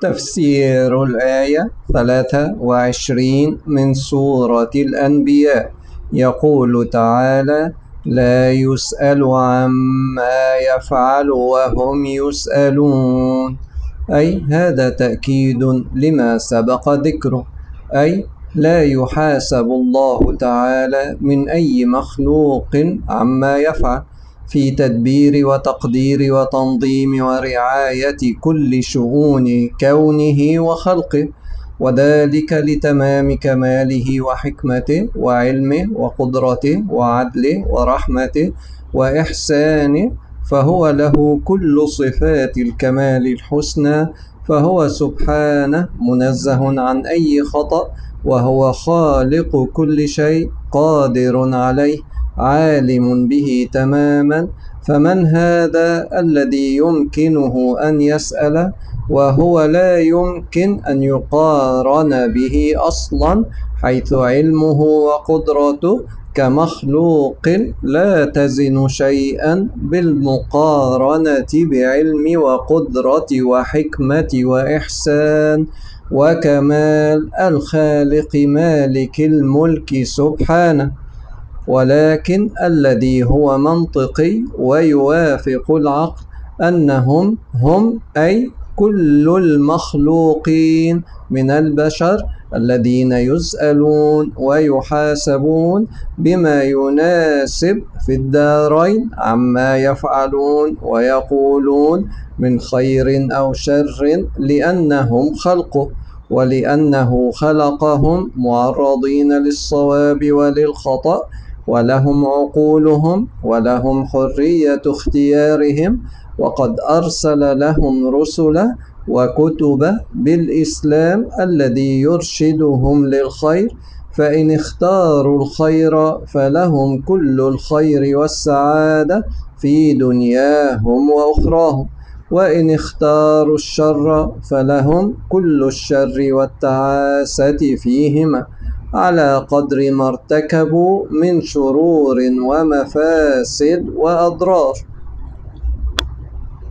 تفسير الآية 23 من سورة الأنبياء. يقول تعالى: لا يسأل عما يفعل وهم يسألون، أي هذا تأكيد لما سبق ذكره، أي لا يحاسب الله تعالى من أي مخلوق عما يفعل في تدبير وتقدير وتنظيم ورعاية كل شؤون كونه وخلقه، وذلك لتمام كماله وحكمته وعلمه وقدرته وعدله ورحمته وإحسانه، فهو له كل صفات الكمال الحسنى، فهو سبحانه منزه عن أي خطأ، وهو خالق كل شيء قادر عليه عالم به تماما. فمن هذا الذي يمكنه أن يسأل وهو لا يمكن أن يقارن به أصلا، حيث علمه وقدرته كمخلوق لا تزن شيئا بالمقارنة بعلم وقدرة وحكمة وإحسان وكمال الخالق مالك الملك سبحانه. ولكن الذي هو منطقي ويوافق العقل أنهم هم أي كل المخلوقين من البشر الذين يسألون ويحاسبون بما يناسب في الدارين عما يفعلون ويقولون من خير أو شر، لأنهم خلقه، ولأنه خلقهم معرضين للصواب وللخطأ، ولهم عقولهم ولهم حرية اختيارهم، وقد أرسل لهم رسله وكتبه بالإسلام الذي يرشدهم للخير، فإن اختاروا الخير فلهم كل الخير والسعادة في دنياهم وأخراهم، وإن اختاروا الشر فلهم كل الشر والتعاسة فيهما على قدر ما ارتكبوا من شرور ومفاسد وأضرار.